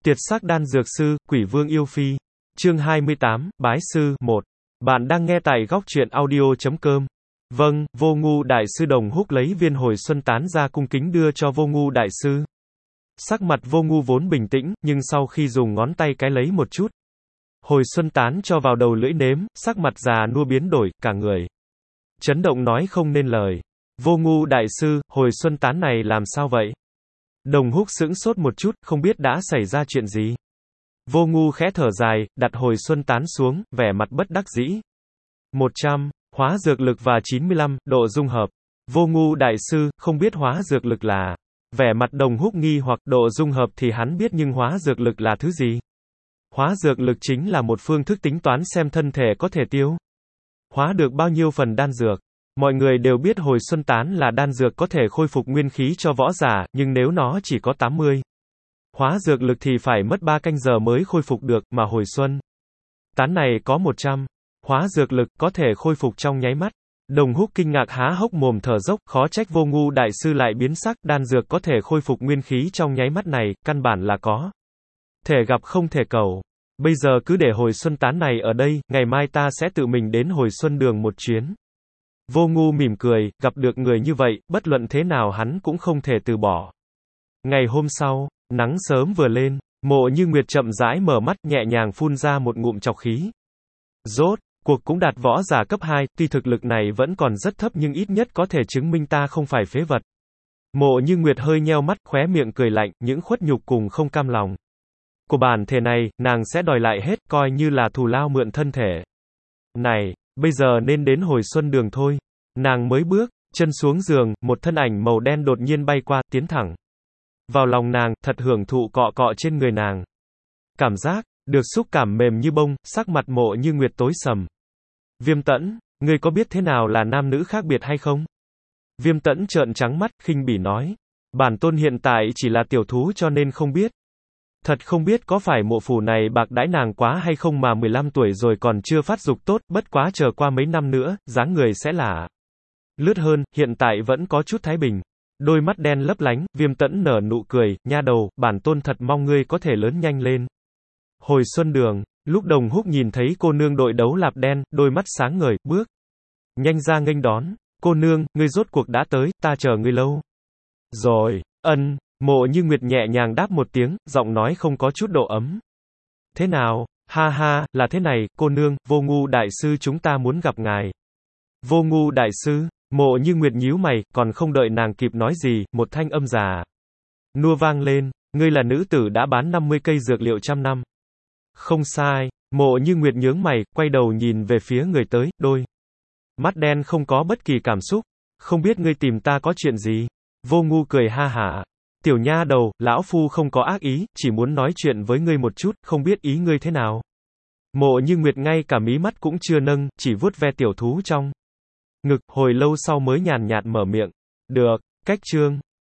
Tiệt sắc đan dược sư, Quỷ Vương yêu phi. Chương 28, Bái sư 1. Bạn đang nghe tại góc truyện audio.com. Vâng, Vô Ngu đại sư Đồng Húc lấy viên hồi xuân tán ra cung kính đưa cho Vô Ngu đại sư. Sắc mặt Vô Ngu vốn bình tĩnh, nhưng sau khi dùng ngón tay cái lấy một chút hồi xuân tán cho vào đầu lưỡi nếm, sắc mặt già nua biến đổi, cả người chấn động nói không nên lời. Vô Ngu đại sư, hồi xuân tán này làm sao vậy? Đồng Húc sững sốt một chút, không biết đã xảy ra chuyện gì. Vô Ngu khẽ thở dài, đặt hồi xuân tán xuống, vẻ mặt bất đắc dĩ. 100, hóa dược lực và 95, độ dung hợp. Vô Ngu đại sư, không biết hóa dược lực là. Vẻ mặt Đồng Húc nghi hoặc độ dung hợp thì hắn biết nhưng hóa dược lực là thứ gì? Hóa dược lực chính là một phương thức tính toán xem thân thể có thể tiêu hóa được bao nhiêu phần đan dược. Mọi người đều biết hồi xuân tán là đan dược có thể khôi phục nguyên khí cho võ giả, nhưng nếu nó chỉ có 80 hóa dược lực thì phải mất 3 canh giờ mới khôi phục được, mà hồi xuân tán này có 100 hóa dược lực, có thể khôi phục trong nháy mắt. Đồng Húc kinh ngạc há hốc mồm thở dốc, khó trách Vô Ngu đại sư lại biến sắc, đan dược có thể khôi phục nguyên khí trong nháy mắt này, căn bản là có thể gặp không thể cầu. Bây giờ cứ để hồi xuân tán này ở đây, ngày mai ta sẽ tự mình đến hồi xuân đường một chuyến. Vô Ngu mỉm cười, gặp được người như vậy, bất luận thế nào hắn cũng không thể từ bỏ. Ngày hôm sau, nắng sớm vừa lên, Mộ Như Nguyệt chậm rãi mở mắt, nhẹ nhàng phun ra một ngụm trọc khí. Rốt cuộc cũng đạt võ giả cấp 2, tuy thực lực này vẫn còn rất thấp nhưng ít nhất có thể chứng minh ta không phải phế vật. Mộ Như Nguyệt hơi nheo mắt, khóe miệng cười lạnh, những khuất nhục cùng không cam lòng của bản thể này, nàng sẽ đòi lại hết, coi như là thù lao mượn thân thể này. Bây giờ nên đến hồi xuân đường thôi. Nàng mới bước chân xuống giường, một thân ảnh màu đen đột nhiên bay qua, tiến thẳng vào lòng nàng, thật hưởng thụ cọ cọ trên người nàng. Cảm giác được xúc cảm mềm như bông, sắc mặt Mộ Như Nguyệt tối sầm. Viêm Tẫn, ngươi có biết thế nào là nam nữ khác biệt hay không? Viêm Tẫn trợn trắng mắt, khinh bỉ nói. Bản tôn hiện tại chỉ là tiểu thú cho nên không biết. Thật không biết có phải mộ phủ này bạc đãi nàng quá hay không mà 15 tuổi rồi còn chưa phát dục tốt, bất quá chờ qua mấy năm nữa, dáng người sẽ là lướt hơn, hiện tại vẫn có chút thái bình. Đôi mắt đen lấp lánh, Viêm Tẫn nở nụ cười, nha đầu, bản tôn thật mong ngươi có thể lớn nhanh lên. Hồi xuân đường, lúc Đồng Húc nhìn thấy cô nương đội đấu lạp đen, đôi mắt sáng ngời, bước nhanh ra nghênh đón. Cô nương, ngươi rốt cuộc đã tới, ta chờ ngươi lâu rồi. Mộ Như Nguyệt nhẹ nhàng đáp một tiếng, giọng nói không có chút độ ấm. Thế nào? Ha ha, là thế này, cô nương, Vô Ngu đại sư chúng ta muốn gặp ngài. Vô Ngu đại sư? Mộ Như Nguyệt nhíu mày, còn không đợi nàng kịp nói gì, một thanh âm già nua vang lên. Ngươi là nữ tử đã bán 50 cây dược liệu trăm năm. Không sai. Mộ Như Nguyệt nhướng mày, quay đầu nhìn về phía người tới, đôi mắt đen không có bất kỳ cảm xúc. Không biết ngươi tìm ta có chuyện gì? Vô Ngu cười ha hả. Tiểu nha đầu, lão phu không có ác ý, chỉ muốn nói chuyện với ngươi một chút, không biết ý ngươi thế nào. Mộ Như Nguyệt ngay cả mí mắt cũng chưa nâng, chỉ vuốt ve tiểu thú trong ngực, hồi lâu sau mới nhàn nhạt mở miệng. Được, cách chương.